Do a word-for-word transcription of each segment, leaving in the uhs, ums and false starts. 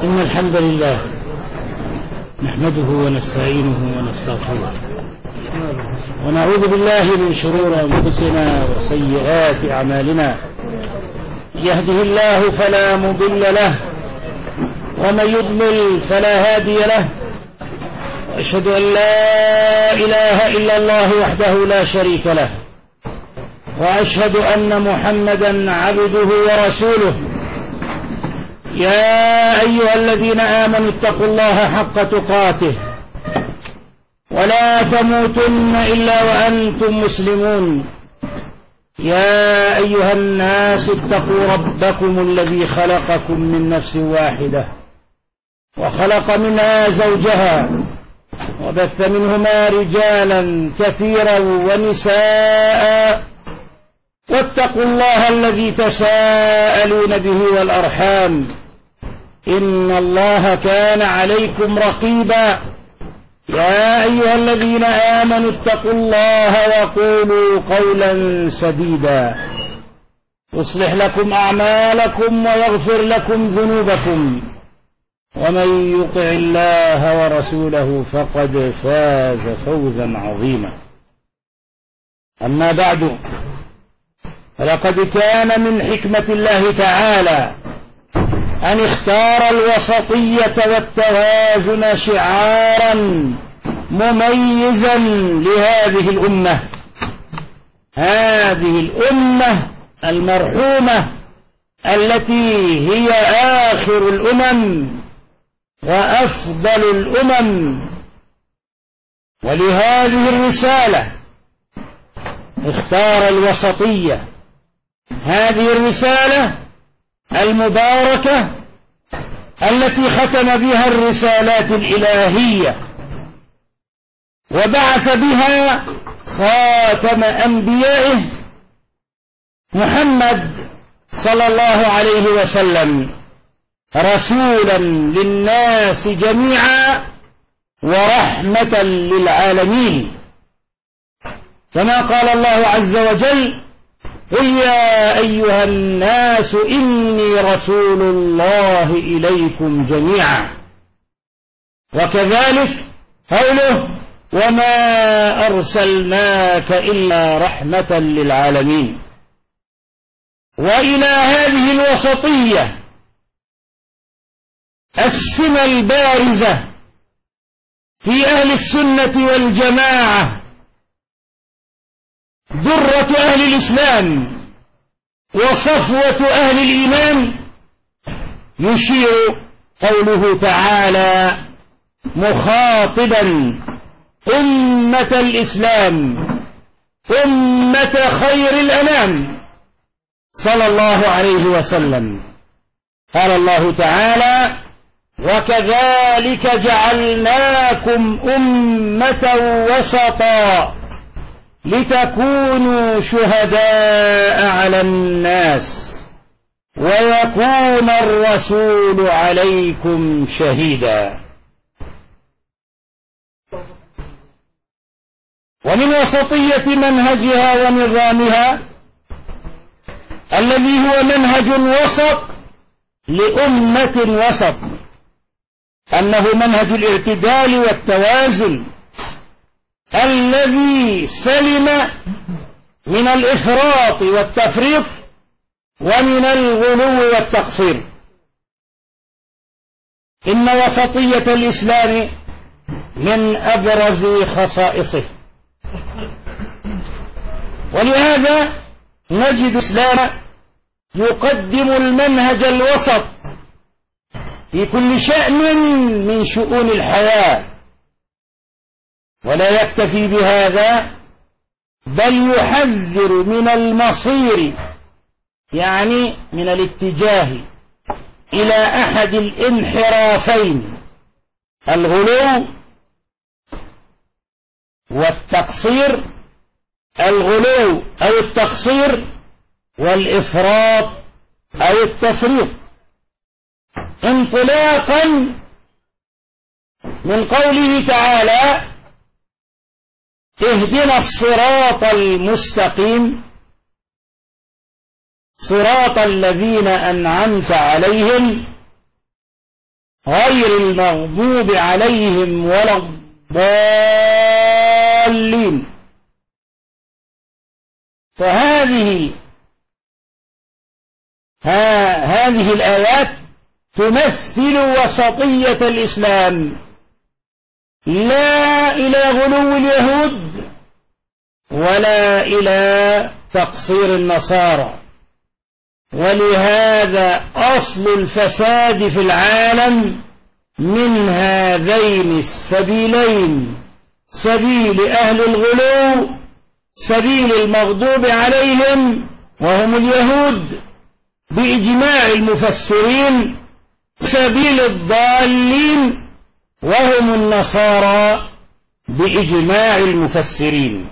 إن الحمد لله نحمده ونستعينه ونستغفره ونعوذ بالله من شرور أنفسنا وسيئات أعمالنا. يهده الله فلا مضل له ومن يضلل فلا هادي له، وأشهد أن لا إله إلا الله وحده لا شريك له، وأشهد أن محمدا عبده ورسوله. يا أيها الذين آمنوا اتقوا الله حق تقاته ولا تموتن إلا وأنتم مسلمون. يا أيها الناس اتقوا ربكم الذي خلقكم من نفس واحدة وخلق منها زوجها وبث منهما رجالا كثيرا ونساء، واتقوا الله الذي تساءلون به والأرحام إن الله كان عليكم رقيبا. يا أيها الذين آمنوا اتقوا الله وقولوا قولا سديدا يصلح لكم أعمالكم ويغفر لكم ذنوبكم، ومن يطع الله ورسوله فقد فاز فوزا عظيما. أما بعد، فلقد كان من حكمة الله تعالى أن اختار الوسطية والتوازن شعارا مميزا لهذه الأمة، هذه الأمة المرحومة التي هي آخر الأمم وأفضل الأمم. ولهذه الرسالة اختار الوسطية، هذه الرسالة المباركة التي ختم بها الرسالات الإلهية وبعث بها خاتم أنبيائه محمد صلى الله عليه وسلم رسولا للناس جميعا ورحمة للعالمين، كما قال الله عز وجل: قل يا أيها الناس إني رسول الله إليكم جميعا. وكذلك قوله: وما أرسلناك إلا رحمة للعالمين. وإلى هذه الوسطية السمة البارزة في أهل السنة والجماعة، درة أهل الإسلام وصفوة أهل الإيمان، يشير قوله تعالى مخاطبا أمة الإسلام، أمة خير الأنام صلى الله عليه وسلم. قال الله تعالى: وكذلك جعلناكم أمة وسطا لتكونوا شهداء على الناس ويكون الرسول عليكم شهيدا. ومن وسطية منهجها ونظامها الذي هو منهج وسط لأمة وسط، أنه منهج الاعتدال والتوازن الذي سلم من الإفراط والتفريط ومن الغلو والتقصير. إن وسطية الإسلام من أبرز خصائصه، ولهذا نجد الإسلام يقدم المنهج الوسط في كل شأن من شؤون الحياة، ولا يكتفي بهذا بل يحذر من المصير، يعني من الاتجاه إلى أحد الانحرافين: الغلو والتقصير، الغلو أو التقصير والإفراط أو التفريط، انطلاقا من قوله تعالى: اهدنا الصراط المستقيم صراط الذين أنعمت عليهم غير المغضوب عليهم ولا الضالين. فهذه ها هذه الآيات تمثل وسطية الإسلام، لا إلى غلو اليهود ولا إلى تقصير النصارى. ولهذا أصل الفساد في العالم من هذين السبيلين، سبيل أهل الغلو، سبيل المغضوب عليهم وهم اليهود بإجماع المفسرين، سبيل الضالين وهم النصارى بإجماع المفسرين.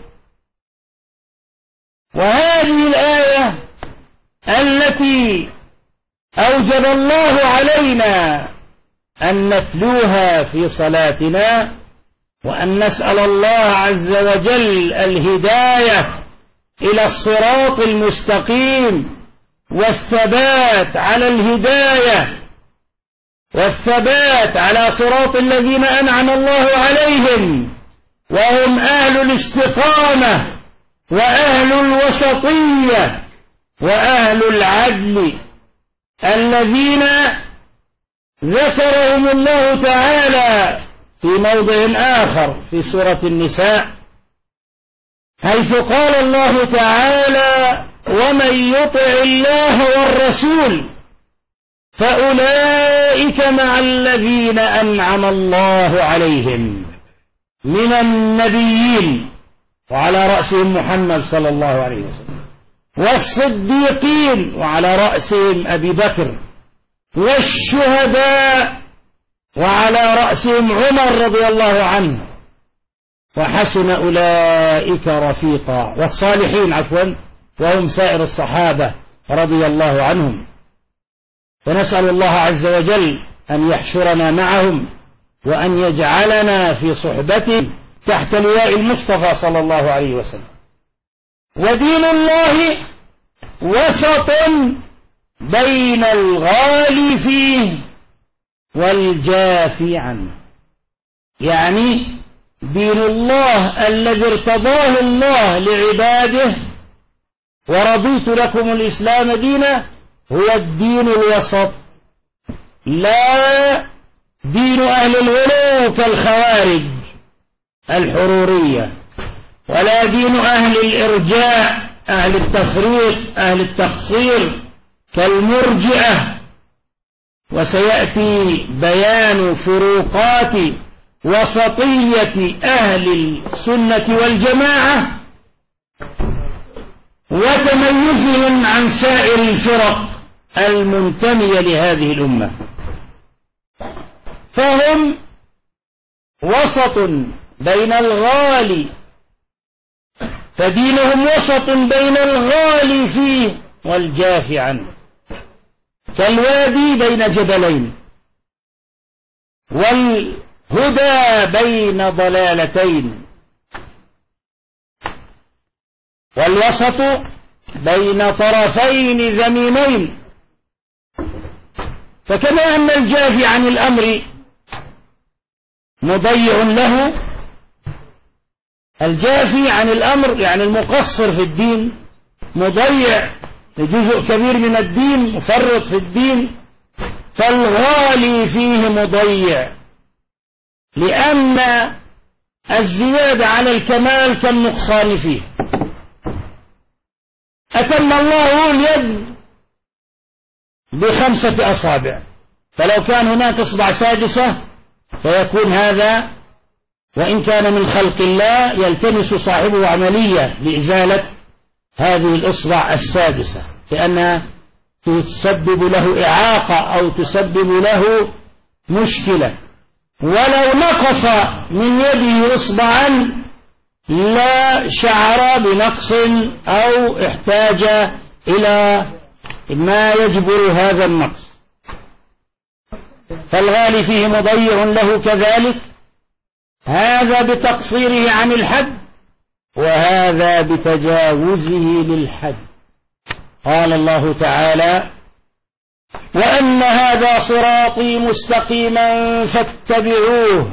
وهذه الآية التي أوجب الله علينا أن نتلوها في صلاتنا وأن نسأل الله عز وجل الهداية إلى الصراط المستقيم والثبات على الهداية والثبات على صراط الذين أنعم الله عليهم وهم أهل الاستقامة وأهل الوسطية وأهل العدل الذين ذكرهم الله تعالى في موضع آخر في سورة النساء، حيث قال الله تعالى: ومن يطع الله والرسول فأولئك مع الذين أنعم الله عليهم من النبيين، وعلى رأسهم محمد صلى الله عليه وسلم، والصديقين، وعلى رأسهم أبي بكر، والشهداء، وعلى رأسهم عمر رضي الله عنه، وحسن أولئك رفيقا، والصالحين عفوا وهم سائر الصحابة رضي الله عنهم. ونسأل الله عز وجل أن يحشرنا معهم وأن يجعلنا في صحبته تحت لواء المصطفى صلى الله عليه وسلم. ودين الله وسط بين الغالي فيه والجافي عنه، يعني دين الله الذي ارتضاه الله لعباده ورضيت لكم الإسلام دينا هو الدين الوسط، لا دين أهل الغلو كالخوارج الحرورية، ولا دين أهل الإرجاء أهل التفريط أهل التقصير كالمرجئة. وسيأتي بيان فروقات وسطية أهل السنة والجماعة وتميزهم عن سائر الفرق المنتمية لهذه الأمة. فهم وسط بين الغالي، فدينهم وسط بين الغالي فيه والجافي عنه، كالوادي بين جبلين، والهدى بين ضلالتين، والوسط بين طرفين ذميمين. فكما أن الجافي عن الأمر مضيع له، الجافي عن الأمر يعني المقصر في الدين مضيع لجزء كبير من الدين، مفرط في الدين، فالغالي فيه مضيع، لأن الزيادة على الكمال كالنقصان فيه. أتم الله اليد بخمسة أصابع، فلو كان هناك إصبع سادسة فيكون هذا وإن كان من خلق الله يلتمس صاحبه عملية لإزالة هذه الإصبع السادسة، لأنها تسبب له إعاقة أو تسبب له مشكلة. ولو نقص من يده إصبعا لا شعر بنقص أو احتاج إلى ما يجبر هذا النقص. فالغالي فيه مضيع له كذلك، هذا بتقصيره عن الحد وهذا بتجاوزه للحد. قال الله تعالى: وأن هذا صراطي مستقيما فاتبعوه.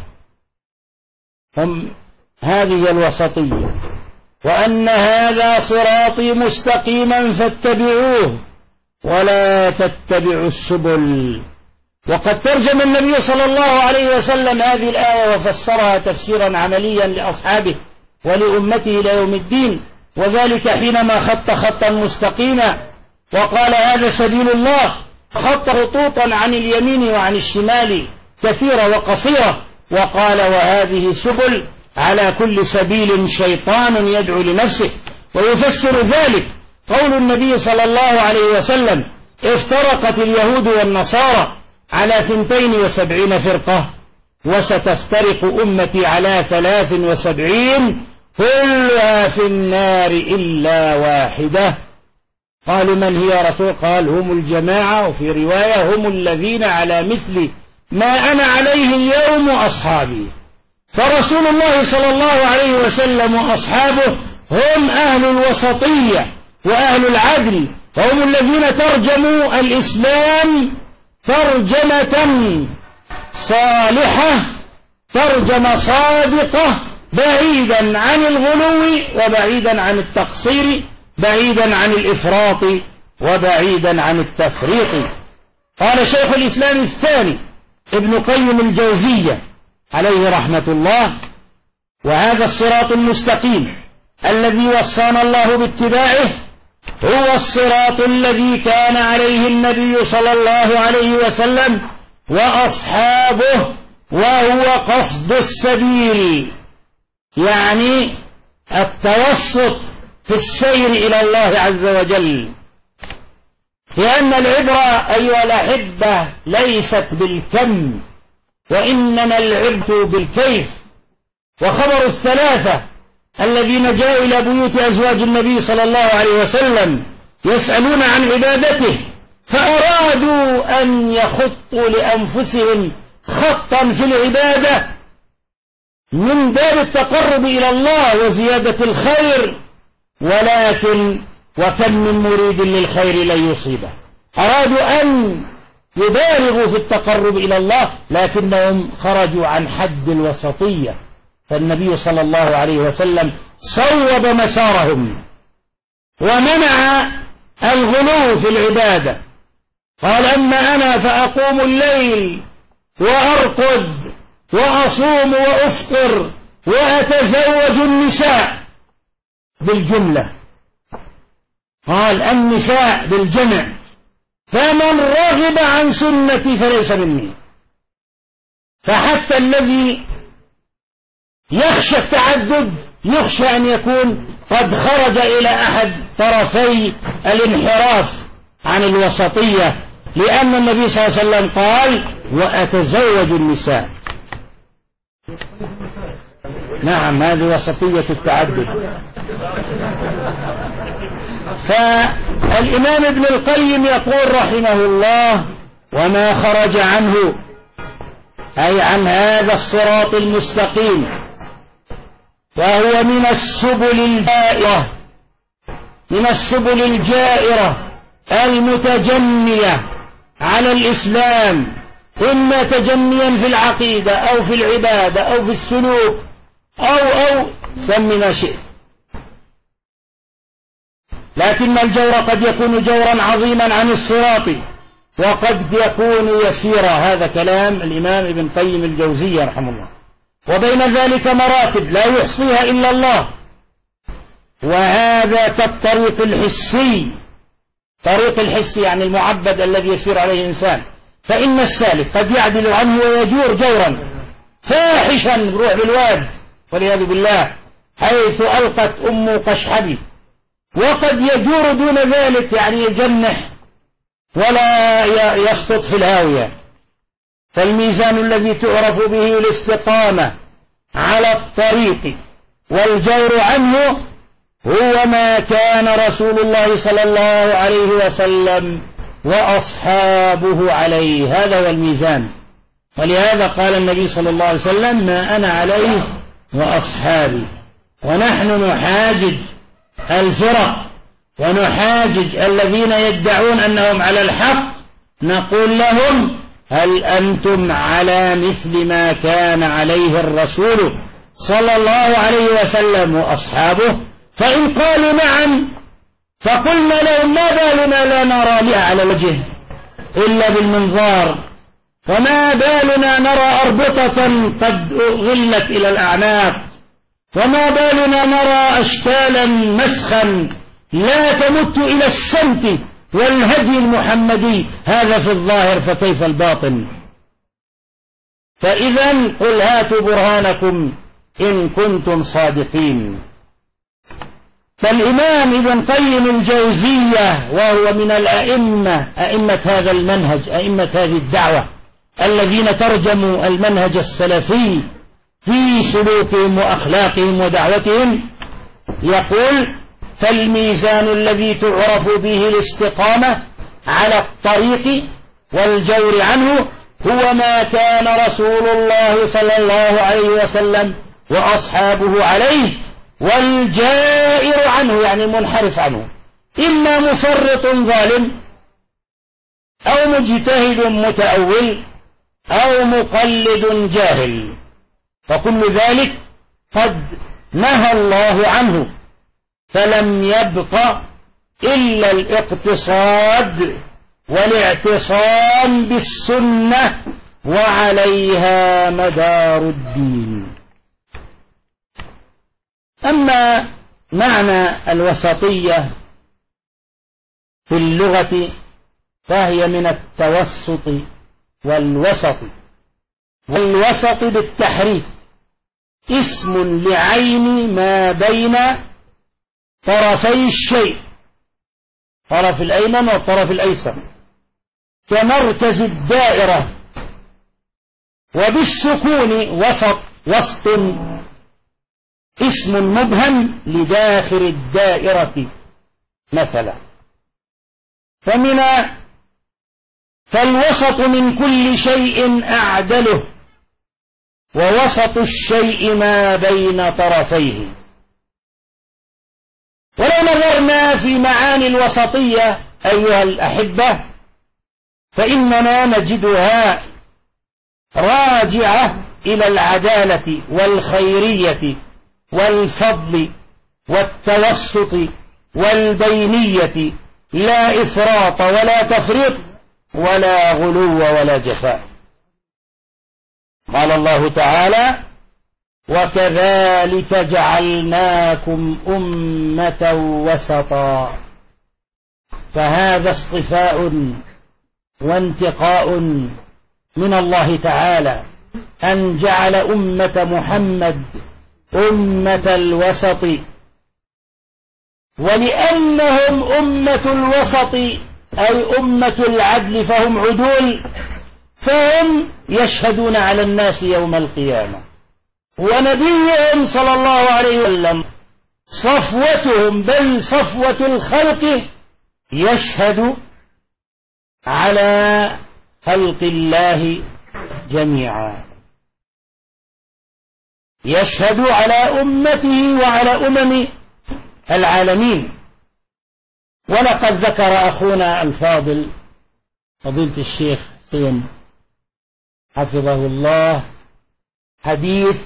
هم هذه الوسطية، وأن هذا صراطي مستقيما فاتبعوه ولا تتبعوا السبل. وقد ترجم النبي صلى الله عليه وسلم هذه الآية وفسرها تفسيرا عمليا لأصحابه ولأمته إلى يوم الدين، وذلك حينما خط خطا مستقيما وقال هذا سبيل الله، خط خطوطا عن اليمين وعن الشمال كثيرة وقصيرة، وقال وهذه سبل، على كل سبيل شيطان يدعو لنفسه. ويفسر ذلك قول النبي صلى الله عليه وسلم افترقت اليهود والنصارى على ثنتين وسبعين فرقة وستفترق أمتي على ثلاث وسبعين كلها في النار إلا واحدة. قالوا من هي يا رسول؟ قال هم الجماعة، وفي رواية هم الذين على مثل ما أنا عليه اليوم أصحابي. فرسول الله صلى الله عليه وسلم وأصحابه هم أهل الوسطية وأهل العدل، وهم الذين ترجموا الإسلام ترجمة صالحة، ترجمة صادقة، بعيدا عن الغلو وبعيدا عن التقصير، بعيدا عن الإفراط وبعيدا عن التفريط. قال شيخ الإسلام الثاني ابن قيم الجوزية عليه رحمة الله: وهذا الصراط المستقيم الذي وصانا الله باتباعه هو الصراط الذي كان عليه النبي صلى الله عليه وسلم وأصحابه، وهو قصد السبيل، يعني التوسط في السير إلى الله عز وجل. لأن العبرة أيها الأحبة ليست بالكم، وإنما العبرة بالكيف. وخبر الثلاثة الذين جاءوا إلى بيوت أزواج النبي صلى الله عليه وسلم يسألون عن عبادته، فأرادوا أن يخطوا لأنفسهم خطا في العبادة من باب التقرب إلى الله وزيادة الخير، ولكن وكم من مريد للخير لن يصيبه. أرادوا أن يبالغوا في التقرب إلى الله، لكنهم خرجوا عن حد الوسطية، فالنبي صلى الله عليه وسلم صوب مسارهم ومنع الغلو في العبادة. قال أما أنا فأقوم الليل وأرقد وأصوم وأفطر وأتزوج النساء بالجملة، قال النساء بالجمع، فمن رغب عن سنتي فليس مني. فحتى الذي يخشى التعدد يخشى أن يكون قد خرج إلى أحد طرفي الانحراف عن الوسطية، لأن النبي صلى الله عليه وسلم قال وأتزوج النساء. نعم، هذه وسطية التعدد. فالإمام ابن القيم يقول رحمه الله: وما خرج عنه، أي عن هذا الصراط المستقيم، وهو من السبل الجائرة من السبل الجائرة المتجنية على الإسلام، إما تجنيا في العقيدة أو في العبادة أو في السلوك أو أو سم ما شئت. لكن الجور قد يكون جورا عظيما عن الصراط، وقد يكون يسيرا. هذا كلام الإمام ابن قيم الجوزية رحمه الله. وبين ذلك مراتب لا يحصيها إلا الله، وهذا كالطريق الحسي. طريق الحسي يعني المعبد الذي يسير عليه الإنسان، فإن السالك قد يعدل عنه ويجور جورا فاحشا بروح بالواد والعياذ بالله، حيث ألقت أم قشحبي، وقد يجور دون ذلك يعني يجنح ولا يسقط في الهاوية. فالميزان الذي تعرف به الاستقامة على الطريق والجور عنه هو ما كان رسول الله صلى الله عليه وسلم وأصحابه عليه، هذا هو الميزان. ولهذا قال النبي صلى الله عليه وسلم: ما أنا عليه وأصحابي. ونحن نحاجج الفرق ونحاجج الذين يدعون أنهم على الحق نقول لهم هل أنتم على مثل ما كان عليه الرسول صلى الله عليه وسلم وأصحابه؟ فإن قالوا نعم فقلنا لهم ما بالنا لا نرى لها على الوجه إلا بالمنظار، وما بالنا نرى أربطة قد غلت إلى الأعناق، وما بالنا نرى أشكالا مسخا لا تمت إلى السمت والهدي المحمدي، هذا في الظاهر فكيف الباطن؟ فإذا قل هاتوا برهانكم إن كنتم صادقين. فالإمام ابن قيم الجوزية وهو من الأئمة أئمة هذا المنهج، أئمة هذه الدعوة الذين ترجموا المنهج السلفي في سلوكهم وأخلاقهم ودعوتهم، يقول فالميزان الذي تعرف به الاستقامة على الطريق والجور عنه هو ما كان رسول الله صلى الله عليه وسلم وأصحابه عليه، والجائر عنه يعني منحرف عنه إما مفرط ظالم أو مجتهد متأول أو مقلد جاهل، فكل ذلك قد نهى الله عنه، فلم يبق إلا الاقتصاد والاعتصام بالسنة وعليها مدار الدين. أما معنى الوسطية في اللغة فهي من التوسط والوسط، والوسط بالتحريك اسم لعين ما بين طرفي الشيء، طرف الأيمن والطرف الأيسر، كمركز الدائرة، وبالسكون وسط وسط اسم مبهم لداخل الدائرة مثلا. فمن فالوسط من كل شيء أعدله، ووسط الشيء ما بين طرفيه. ولو نظرنا في معاني الوسطية أيها الأحبة فإننا نجدها راجعة إلى العدالة والخيرية والفضل والتوسط والبينية، لا إفراط ولا تفريط ولا غلو ولا جفاء. قال الله تعالى وكذلك جعلناكم أمة وسطا، فهذا اصطفاء وانتقاء من الله تعالى أن جعل أمة محمد أمة الوسط، ولأنهم أمة الوسط أي أمة العدل فهم عدول، فهم يشهدون على الناس يوم القيامة، ونبيهم صلى الله عليه وسلم صفوتهم بل صفوة الخلق يشهد على خلق الله جميعا، يشهد على أمته وعلى أمم العالمين. ولقد ذكر أخونا الفاضل فضيلة الشيخ حسين حفظه الله حديث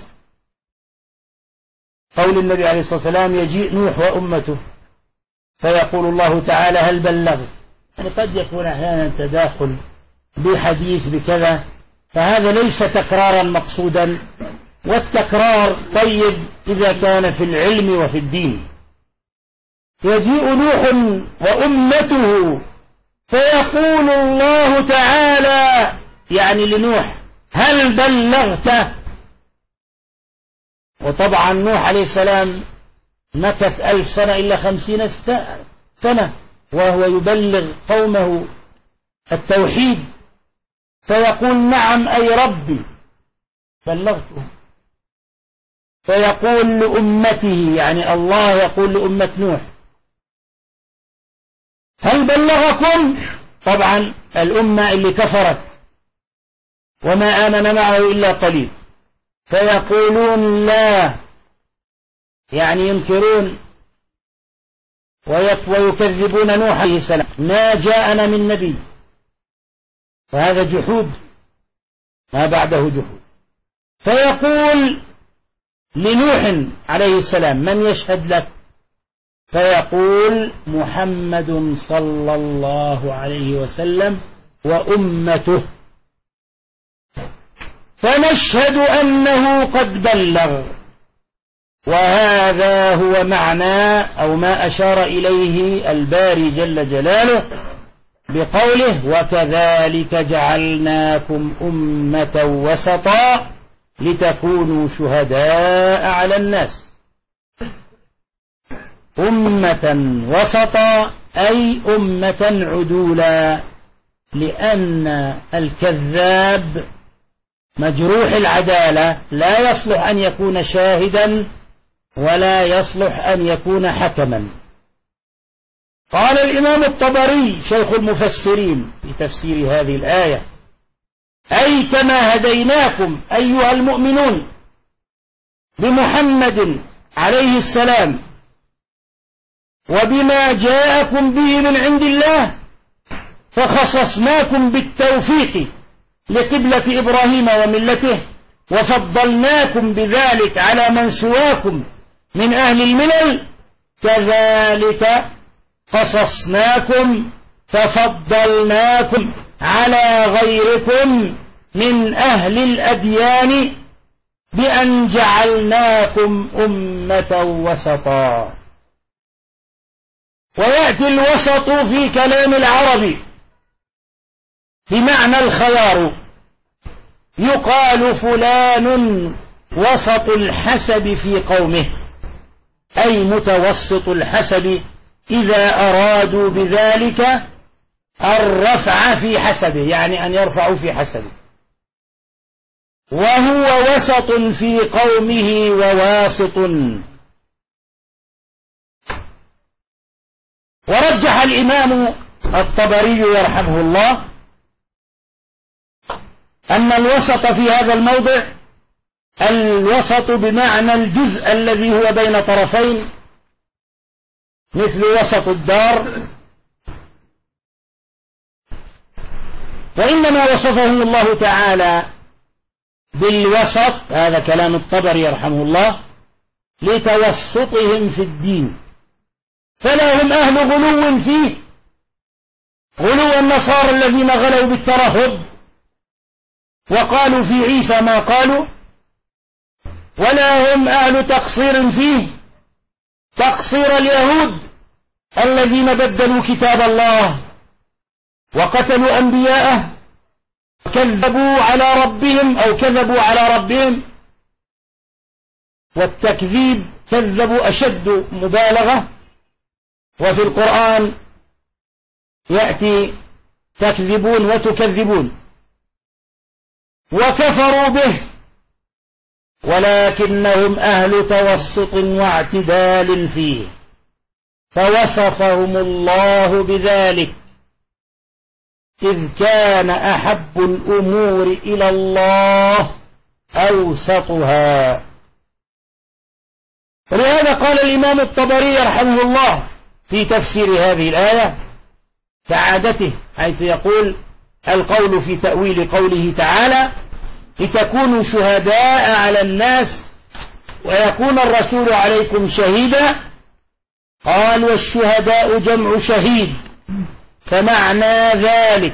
قول النبي عليه الصلاة والسلام يجيء نوح وأمته فيقول الله تعالى هل بلغت، يعني قد يكون أحيانا تداخل بحديث بكذا، فهذا ليس تكرارا مقصودا، والتكرار طيب إذا كان في العلم وفي الدين. يجيء نوح وأمته فيقول الله تعالى يعني لنوح هل بلغت؟ وطبعا نوح عليه السلام مكث ألف سنة إلا خمسين سنة وهو يبلغ قومه التوحيد، فيقول نعم أي ربي بلغته. فيقول لأمته يعني الله يقول لأمة نوح هل بلغكم؟ طبعا الأمة اللي كفرت وما آمن معه إلا قليل، فيقولون لا، يعني ينكرون ويكذبون نوح عليه السلام، ما جاءنا من نبي فهذا جحود، ما بعده جحود. فيقول لنوح عليه السلام: من يشهد لك؟ فيقول: محمد صلى الله عليه وسلم وأمته، فنشهد أنه قد بلغ. وهذا هو معنى أو ما أشار إليه الباري جل جلاله بقوله: وكذلك جعلناكم أمة وسطا لتكونوا شهداء على الناس. أمة وسطا أي أمة عدولا، لأن الكذاب مجروح العدالة لا يصلح أن يكون شاهدا ولا يصلح أن يكون حكما. قال الإمام الطبري شيخ المفسرين في تفسير هذه الآية: أي كما هديناكم أيها المؤمنون بمحمد عليه السلام وبما جاءكم به من عند الله، فخصصناكم بالتوفيق لقبلة إبراهيم وملته، وفضلناكم بذلك على من سواكم من أهل الملل، كذلك قصصناكم ففضلناكم على غيركم من أهل الأديان بأن جعلناكم أمة وسطا. ويأتي الوسط في كلام العرب بمعنى الخيار، يقال فلان وسط الحسب في قومه، أي متوسط الحسب، إذا أرادوا بذلك الرفع في حسبه، يعني أن يرفعوا في حسبه. وهو وسط في قومه وواسط. ورجح الإمام الطبري يرحمه الله أن الوسط في هذا الموضع الوسط بمعنى الجزء الذي هو بين طرفين، مثل وسط الدار. وإنما وصفهم الله تعالى بالوسط، هذا كلام الطبري يرحمه الله، لتوسطهم في الدين، فلا هم أهل غلو فيه، غلو النصارى الذين غلوا بالترهب وقالوا في عيسى ما قالوا، ولا هم أهل تقصير فيه، تقصير اليهود الذين بدلوا كتاب الله وقتلوا أنبياءه وكذبوا على ربهم أو كذبوا على ربهم. والتكذيب كذبوا أشد مبالغة، وفي القرآن يأتي تكذبون وتكذبون. وكفروا به، ولكنهم أهل توسط واعتدال فيه، فوصفهم الله بذلك، إذ كان أحب الأمور إلى الله أوسطها. ولهذا قال الإمام الطبري رحمه الله في تفسير هذه الآية كعادته، حيث يقول القول في تأويل قوله تعالى: لتكونوا شهداء على الناس ويكون الرسول عليكم شهيدا. قال: والشهداء جمع شهيد، فمعنى ذلك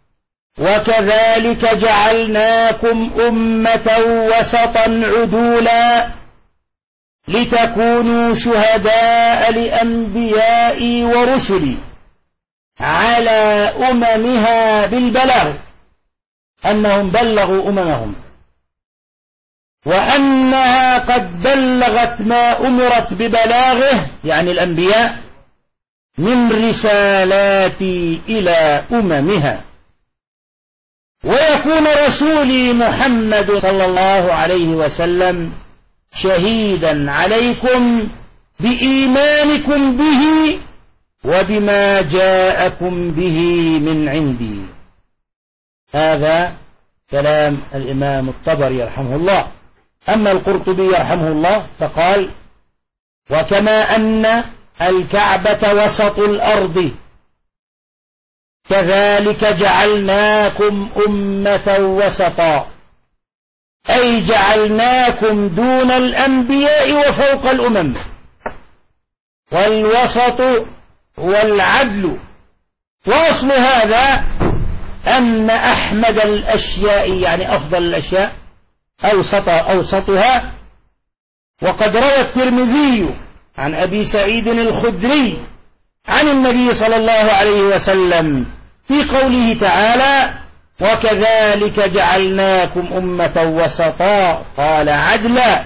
وكذلك جعلناكم أمة وسطا عدولا لتكونوا شهداء لأنبيائي ورسلي على أممها بالبلاغ، أنهم بلغوا أممهم، وأنها قد بلغت ما أمرت ببلاغه، يعني الأنبياء، من رسالاتي إلى أممها، ويكون رسولي محمد صلى الله عليه وسلم شهيدا عليكم بإيمانكم به وبما جاءكم به من عندي. هذا كلام الإمام الطبري رحمه الله. أما القرطبي رحمه الله فقال: وكما أن الكعبة وسط الأرض، كذلك جعلناكم أمة وسطا، أي جعلناكم دون الأنبياء وفوق الأمم. والوسط والعدل، وأصل هذا أن أحمد الأشياء يعني أفضل الأشياء أوسط أوسطها. وقد روى الترمذي عن أبي سعيد الخدري عن النبي صلى الله عليه وسلم في قوله تعالى: وكذلك جعلناكم أمة وسطا، قال: عدلا.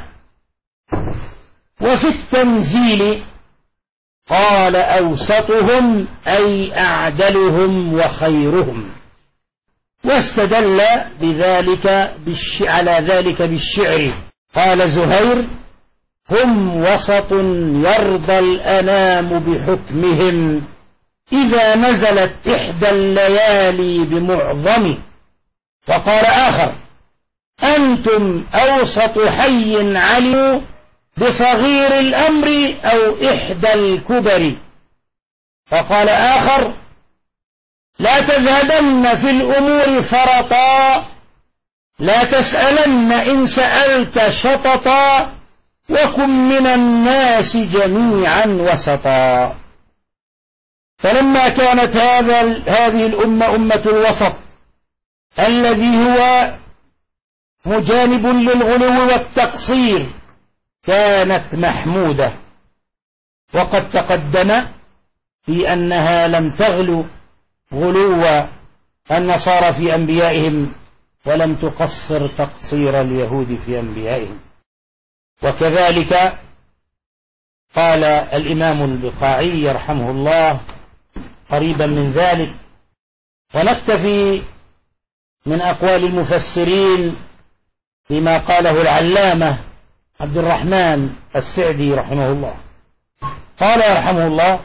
وفي التنزيل قال: أوسطهم أي أعدلهم وخيرهم. واستدل بذلك بالش... على ذلك بالشعر، قال زهير: هم وسط يرضى الأنام بحكمهم، إذا نزلت إحدى الليالي بمعظم. وقال آخر: أنتم أوسط حي علموا بصغير الأمر أو إحدى الكبر. وقال آخر: لا تذهبن في الأمور فرطا، لا تسألن إن سألت شططا، وكن من الناس جميعا وسطا. فلما كانت هذا هذه الأمة أمة الوسط الذي هو مجانب للغلو والتقصير كانت محمودة. وقد تقدم في أنها لم تغلو غلو النصارى في أنبيائهم، ولم تقصر تقصير اليهود في أنبيائهم. وكذلك قال الإمام البقاعي يرحمه الله قريبا من ذلك. ونكتفي من أقوال المفسرين بما قاله العلامة عبد الرحمن السعدي رحمه الله. قال يرحمه الله: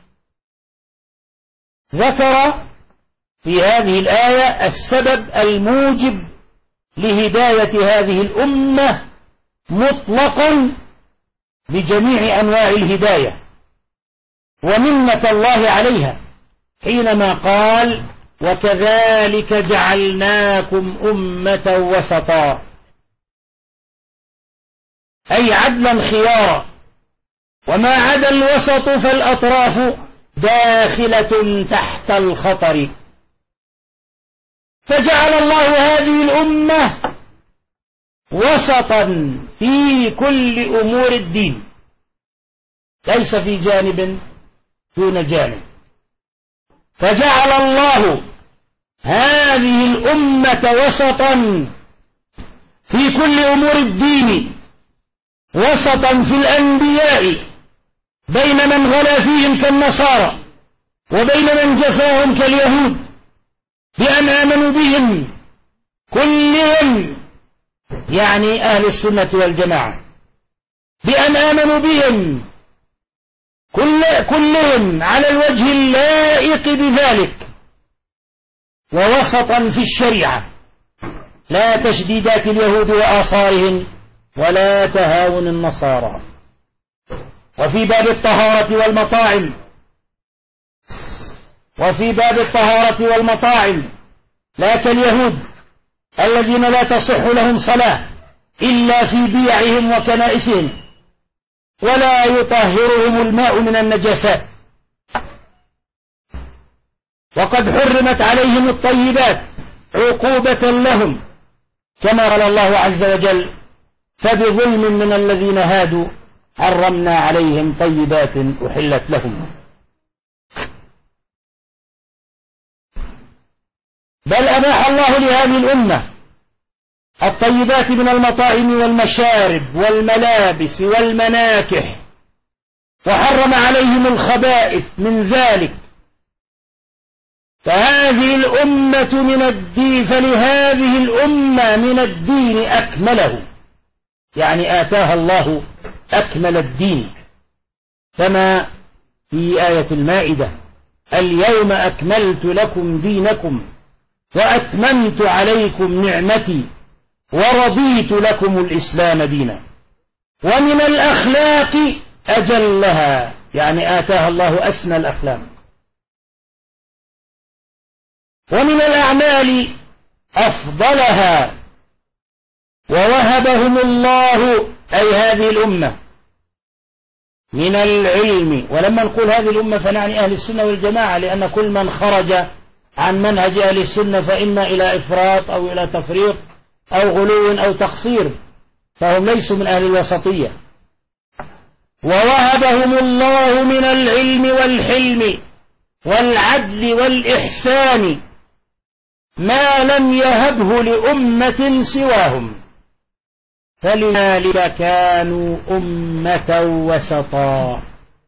ذكر في هذه الآية السبب الموجب لهداية هذه الأمة مطلقا بجميع أنواع الهداية، ومنة الله عليها حينما قال: وكذلك جعلناكم أمة وسطا، أي عدلا خيارا. وما عدا الوسط فالأطراف داخلة تحت الخطر. فجعل الله هذه الأمة وسطا في كل أمور الدين، ليس في جانب دون جانب. فجعل الله هذه الأمة وسطا في كل أمور الدين، وسطا في الأنبياء بين من غلا فيهم كالنصارى وبين من جفاهم كاليهود، بأن آمنوا بهم كلهم، يعني أهل السنة والجماعة، بأن آمنوا بهم كل كلهم على الوجه اللائق بذلك، ووسطا في الشريعة، لا تشديدات اليهود وآثارهم ولا تهاون النصارى. وفي باب الطهارة والمطاعم وفي باب الطهارة والمطاعم لا كاليهود الذين لا تصح لهم صلاة إلا في بيعهم وكنائسهم، ولا يطهرهم الماء من النجاسات، وقد حرمت عليهم الطيبات عقوبة لهم، كما قال الله عز وجل: فبظلم من الذين هادوا حرمنا عليهم طيبات أحلت لهم. بل أباح الله لهذه الأمة الطيبات من المطاعم والمشارب والملابس والمناكح، وحرم عليهم الخبائث من ذلك. فهذه الأمة من الدين فلهذه الأمة من الدين أكمله، يعني آتاها الله أكمل الدين، كما في آية المائدة: اليوم أكملت لكم دينكم وأتممت عليكم نعمتي ورضيت لكم الإسلام دينا. ومن الأخلاق أجلها، يعني آتاها الله أسنى الأخلاق. ومن الأعمال أفضلها. ووهبهم الله أي هذه الأمة من العلم. ولما نقول هذه الأمة فنعني أهل السنة والجماعة، لأن كل من خرج عن منهج أهل السنة فإما إلى إفراط أو إلى تفريط أو غلو أو تقصير، فهم ليسوا من أهل الوسطية. ووهبهم الله من العلم والحلم والعدل والإحسان ما لم يهبه لأمة سواهم، فلذلك كانوا أمة وسطا،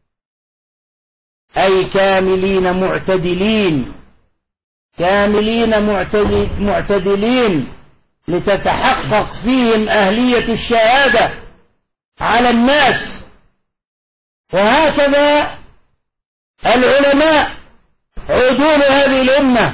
أي كاملين معتدلين، كاملين معتدلين لتتحقق فيهم أهلية الشهادة على الناس. وهكذا العلماء عدول هذه الأمة،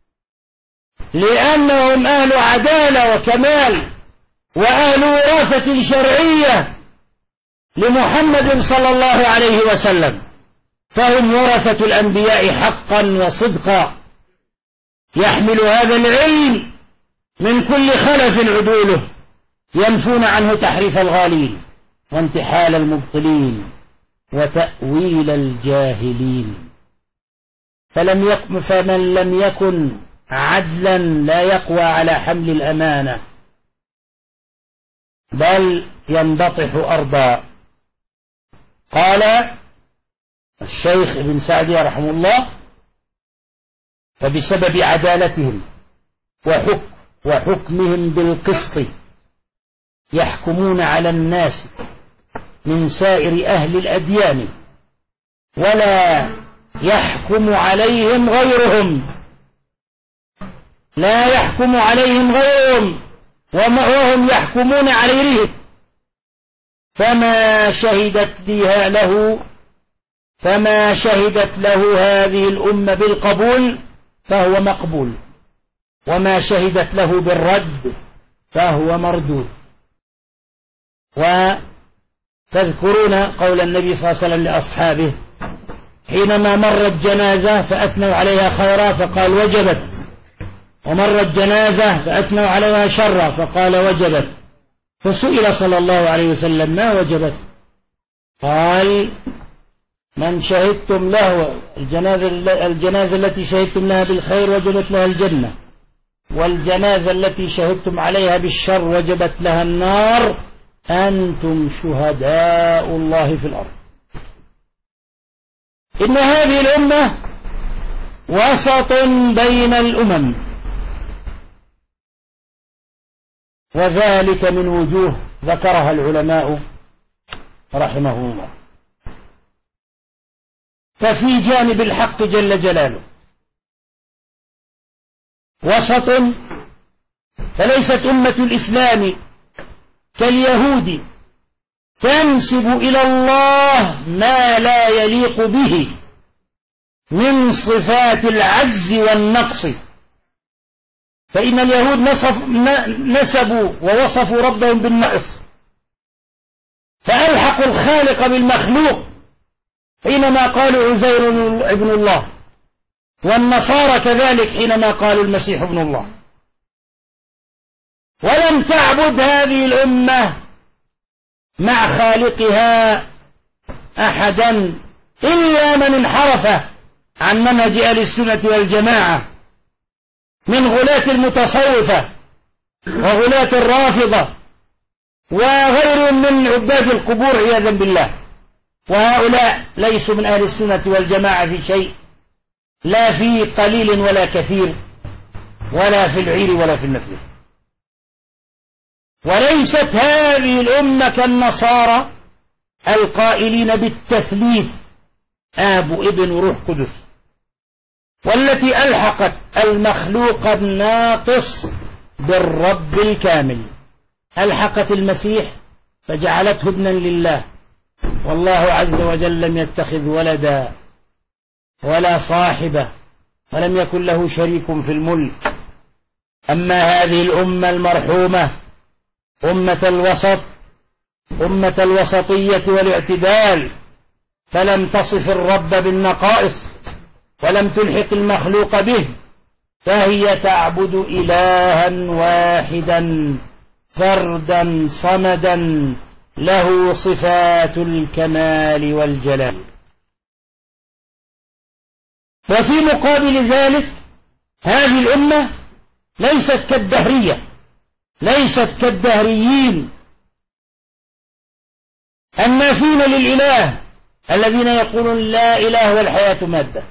لأنهم أهل عدالة وكمال وأهل وراثة شرعية لمحمد صلى الله عليه وسلم، فهم ورثة الأنبياء حقا وصدقا، يحمل هذا العلم من كل خلف عدوله، ينفون عنه تحريف الغالين وانتحال المبطلين وتأويل الجاهلين. فلم يك... فمن لم يكن عدلا لا يقوى على حمل الأمانة، بل ينبطح أرضا. قال الشيخ ابن سعدي رحمه الله: فبسبب عدالتهم وحكم وحكمهم بالقسط يحكمون على الناس من سائر أهل الأديان، ولا يحكم عليهم غيرهم، لا يحكم عليهم غيرهم وهم يحكمون على غيرهم. فما شهدت لها له فما شهدت له هذه الأمة بالقبول فهو مقبول، وما شهدت له بالرد فهو مردود. وتذكرون قول النبي صلى الله عليه وسلم لأصحابه حينما مرت جنازة فأثنوا عليها خيرا فقال وجبت، ومرت جنازة فأثنوا عليها شرا فقال وجبت. فسئل صلى الله عليه وسلم ما وجبت؟ قال من شهدتم له الجنازة, الجنازة التي شهدتم لها بالخير وجبت لها الجنة، والجنازة التي شهدتم عليها بالشر وجبت لها النار، أنتم شهداء الله في الأرض. إن هذه الأمة وسط بين الأمم، وذلك من وجوه ذكرها العلماء رحمهم الله. ففي جانب الحق جل جلاله وسط، فليست أمة الإسلام كاليهود تنسب إلى الله ما لا يليق به من صفات العجز والنقص. فإن اليهود نصف نسبوا ووصفوا ربهم بالنقص، فألحقوا الخالق بالمخلوق حينما قالوا عزير ابن الله، والنصارى كذلك حينما قالوا المسيح ابن الله. ولم تعبد هذه الأمة مع خالقها أحدا إلا من انحرف عن منهج أهل السنة والجماعة من غلاة المتصوفة وغلاة الرافضة وغيرهم من عباد القبور عياذا بالله. وهؤلاء ليسوا من أهل السنة والجماعة في شيء، لا في قليل ولا كثير، ولا في العير ولا في النفير. وليست هذه الأمة كالنصارى القائلين بالتثليث آب وابن وروح قدس، والتي ألحقت المخلوق الناقص بالرب الكامل، ألحقت المسيح فجعلته ابنا لله، والله عز وجل لم يتخذ ولدا ولا صاحبة ولم يكن له شريك في الملك. أما هذه الأمة المرحومة أمة الوسط، أمة الوسطية والاعتدال، فلم تصف الرب بالنقائص ولم تلحق المخلوق به، فهي تعبد إلها واحدا فردا صمدا له صفات الكمال والجلال. وفي مقابل ذلك هذه الأمة ليست كالدهرية، ليست كالدهريين النافين للإله الذين يقولون لا إله والحياة مادة،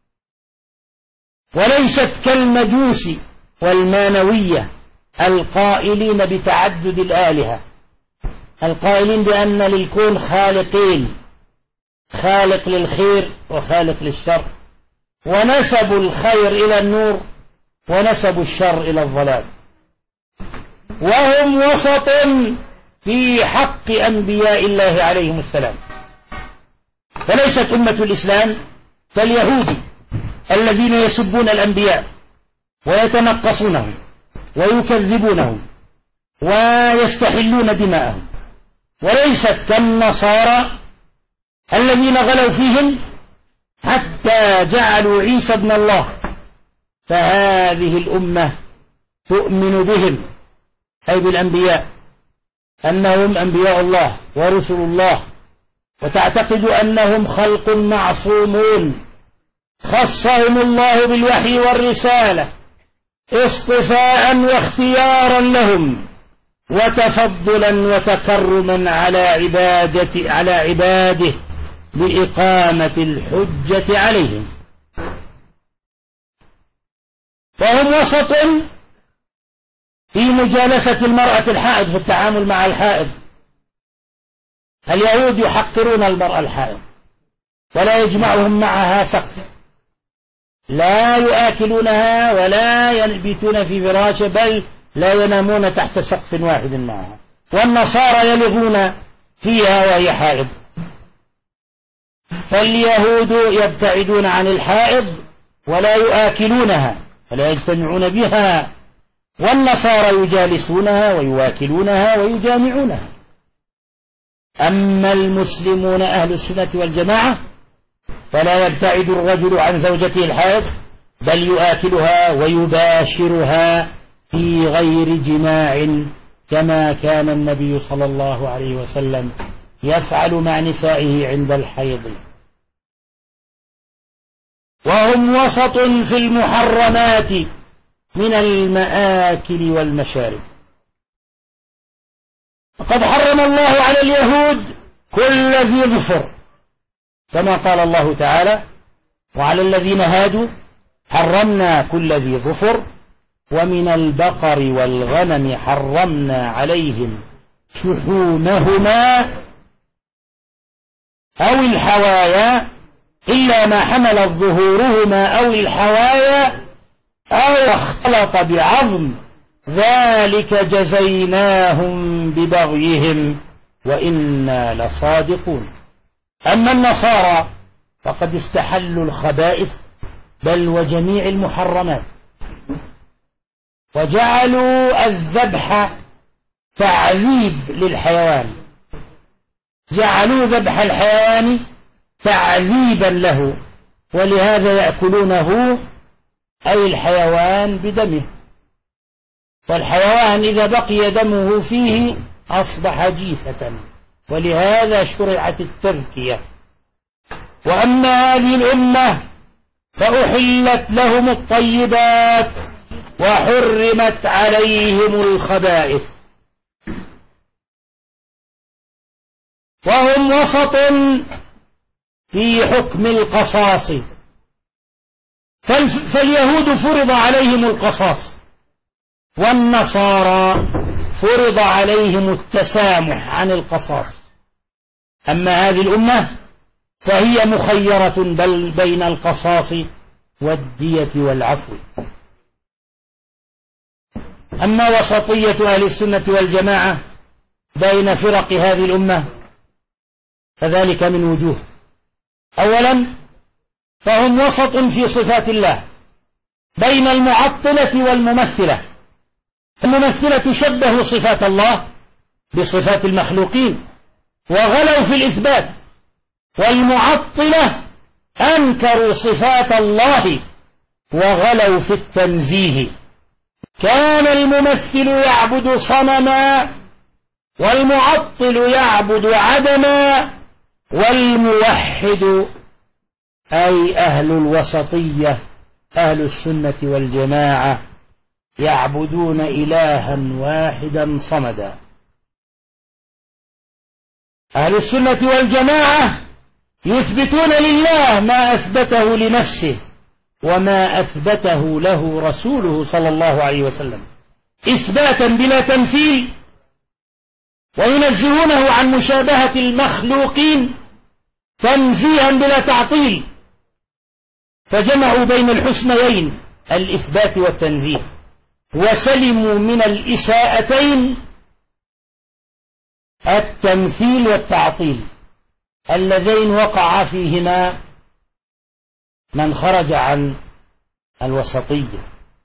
وليست كالمجوس والمانوية القائلين بتعدد الآلهة، القائلين بأن للكون خالقين، خالق للخير وخالق للشر، ونسبوا الخير إلى النور ونسبوا الشر إلى الظلام. وهم وسط في حق أنبياء الله عليهم السلام. فليست أمة الإسلام كاليهود الذين يسبون الأنبياء ويتنقصونهم ويكذبونهم ويستحلون دماءهم، وليست كالنصارى الذين غلوا فيهم حتى جعلوا عيسى ابن الله. فهذه الأمة تؤمن بهم أي بالأنبياء أنهم أنبياء الله ورسل الله، وتعتقد أنهم خلق معصومون خصهم الله بالوحي والرسالة اصطفاء واختيارا لهم وتفضلا وتكرما على عبادة على عباده بإقامة الحجة عليهم. فهم وسط في مجالسة المرأة الحائض في التعامل مع الحائض. اليهود يحقرون المرأة الحائض ولا يجمعهم معها سقف، لا يؤكلونها ولا ينبتون في فراش، بل لا ينامون تحت سقف واحد معها. والنصارى يلغون فيها وهي حائض. فاليهود يبتعدون عن الحائض ولا يؤكلونها ولا يجتمعون بها، والنصارى يجالسونها ويواكلونها ويجامعونها. أما المسلمون أهل السنة والجماعة فلا يبتعد الرجل عن زوجته الحائض، بل يؤكلها ويباشرها في غير جماع، كما كان النبي صلى الله عليه وسلم يفعل مع نسائه عند الحيض. وهم وسط في المحرمات من المآكل والمشارب. وقد حرم الله على اليهود كل ذي ظفر، كما قال الله تعالى: وعلى الذين هادوا حرمنا كل ذي ظفر ومن البقر والغنم حرمنا عليهم شحومهما أو الحوايا إلا ما حملت ظهورهما أو الحوايا أو اختلط بعظم ذلك جزيناهم ببغيهم وإنا لصادقون. أما النصارى فقد استحلوا الخبائث بل وجميع المحرمات، وجعلوا الذبح تعذيب للحيوان، جعلوا ذبح الحيوان تعذيبا له، ولهذا يأكلونه أي الحيوان بدمه، والحيوان إذا بقي دمه فيه أصبح جيفة، ولهذا شرعت التذكية. وأما هذه الأمة فأحلت لهم الطيبات وحرمت عليهم الخبائث. وهم وسط في حكم القصاص، فاليهود فرض عليهم القصاص، والنصارى فرض عليهم التسامح عن القصاص. أما هذه الأمة فهي مخيرة بل بين القصاص والدية والعفو. أما وسطية أهل السنة والجماعة بين فرق هذه الأمة فذلك من وجوه. أولا، فهم وسط في صفات الله بين المعطلة والممثلة. الممثلة شبهوا صفات الله بصفات المخلوقين وغلوا في الإثبات، والمعطلة أنكروا صفات الله وغلوا في التنزيه. كان الممثل يعبد صنما، والمعطل يعبد عدما، والموحد أي أهل الوسطية أهل السنة والجماعة يعبدون إلها واحدا صمدا. أهل السنة والجماعة يثبتون لله ما أثبته لنفسه وما أثبته له رسوله صلى الله عليه وسلم إثباتا بلا تمثيل، وينزهونه عن مشابهة المخلوقين تنزيها بلا تعطيل، فجمعوا بين الحسنيين الإثبات والتنزيه، وسلموا من الإساءتين التمثيل والتعطيل اللذين وقع فيهما من خرج عن الوسطية.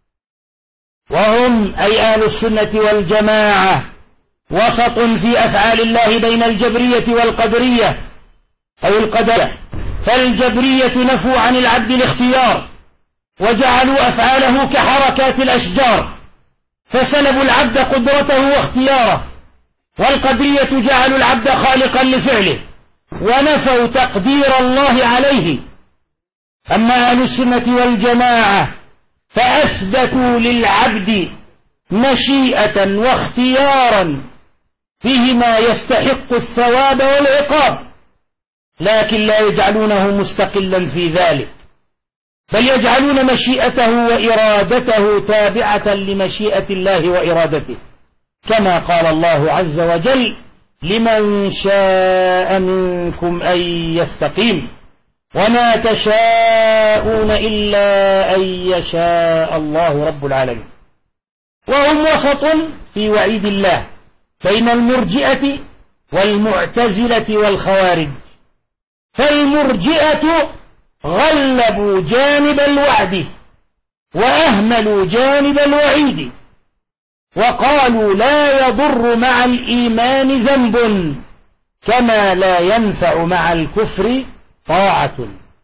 وهم أي أهل السنة والجماعة وسط في أفعال الله بين الجبرية والقدرية أو القدرية. فالجبرية نفوا عن العبد الاختيار وجعلوا أفعاله كحركات الأشجار فسلبوا العبد قدرته واختياره، والقدرية جعلوا العبد خالقا لفعله ونفوا تقدير الله عليه. أما أهل السنة والجماعة فأثبتوا للعبد مشيئة واختيارا فيهما يستحق الثواب والعقاب، لكن لا يجعلونه مستقلا في ذلك، بل يجعلون مشيئته وإرادته تابعة لمشيئة الله وإرادته، كما قال الله عز وجل: لمن شاء منكم أن يستقيم وما تشاءون إلا أن يشاء الله رب العالمين. وهم وسط في وعيد الله بين المرجئة والمعتزلة والخوارج. فالمرجئة غلبوا جانب الوعد وأهملوا جانب الوعيد، وقالوا لا يضر مع الإيمان ذنب كما لا ينفع مع الكفر طاعة.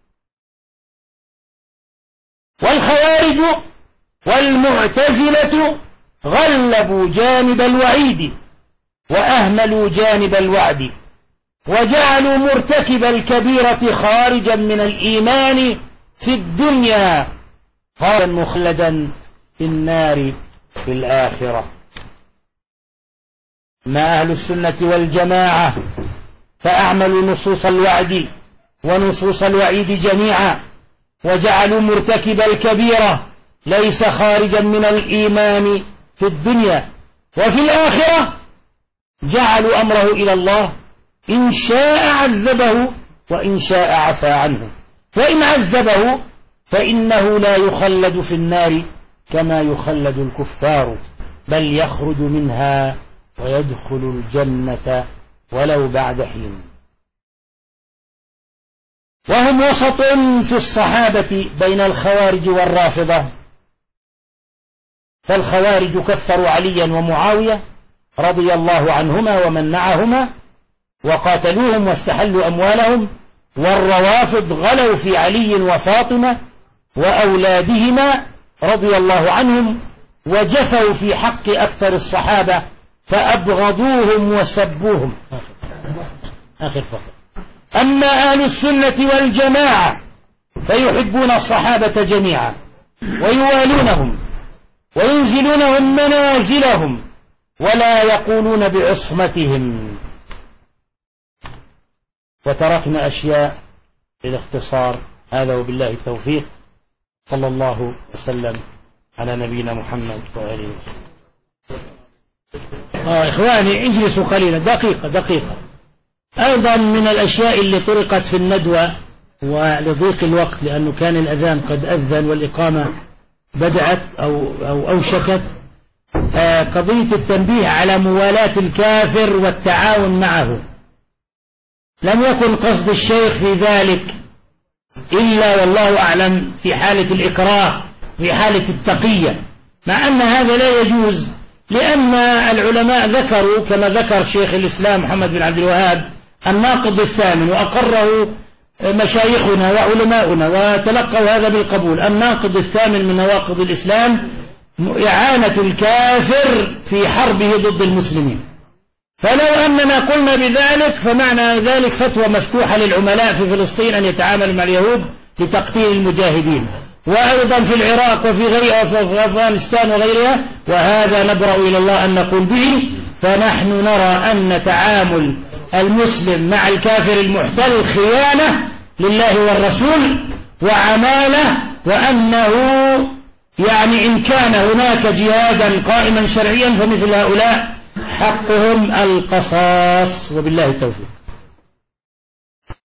والخوارج والمعتزلة غلبوا جانب الوعيد وأهملوا جانب الوعد، وجعلوا مرتكب الكبيرة خارجا من الإيمان في الدنيا خالدا مخلدا في النار في الآخرة. ما أهل السنة والجماعة فأعملوا نصوص الوعد ونصوص الوعيد جميعا، وجعلوا مرتكب الكبيرة ليس خارجا من الإيمان في الدنيا، وفي الآخرة جعلوا أمره إلى الله، إن شاء عذبه وإن شاء عفى عنه. وإن عذبه فإنه لا يخلد في النار كما يخلد الكفار، بل يخرج منها ويدخل الجنة ولو بعد حين. وهم وسط في الصحابة بين الخوارج والرافضة. فالخوارج كفروا عليا ومعاوية رضي الله عنهما ومن معهما وقاتلوهم واستحلوا أموالهم، والروافض غلوا في علي وفاطمة وأولادهما رضي الله عنهم وجفوا في حق أكثر الصحابة فأبغضوهم وسبوهم. آخر فقط. أما أهل السنة والجماعة فيحبون الصحابة جميعا ويوالونهم وينزلونهم منازلهم ولا يقولون بعصمتهم. وتركنا أشياء للاختصار. هذا وبالله التوفيق، صلى الله وسلم على نبينا محمد وآله وسلم. آه إخواني اجلسوا قليلا، دقيقة دقيقة. أيضا من الأشياء اللي طرقت في الندوة ولضيق الوقت لأنه كان الأذان قد أذن والإقامة بدأت أو, أو أوشكت، آه قضية التنبيه على موالاة الكافر والتعاون معه. لم يكن قصد الشيخ في ذلك إلا والله أعلم في حالة الإكراه، في حالة التقية، مع أن هذا لا يجوز، لأن العلماء ذكروا كما ذكر شيخ الإسلام محمد بن عبد الوهاب الناقض الثامن وأقره مشايخنا وعلماؤنا وتلقوا هذا بالقبول. الناقض الثامن من نواقض الإسلام إعانة الكافر في حربه ضد المسلمين. فلو أننا قلنا بذلك فمعنى ذلك فتوى مفتوحة للعملاء في فلسطين أن يتعاملوا مع اليهود لتقتيل المجاهدين، وأيضا في العراق وفي غيرها وفي أفغانستان وغيرها، وهذا نبرأ إلى الله أن نقول به. فنحن نرى أن تعامل المسلم مع الكافر المحتل خيانة لله والرسول وعمالة، وأنه يعني إن كان هناك جهادا قائما شرعيا فمثل هؤلاء حقهم القصاص، وبالله التوفيق.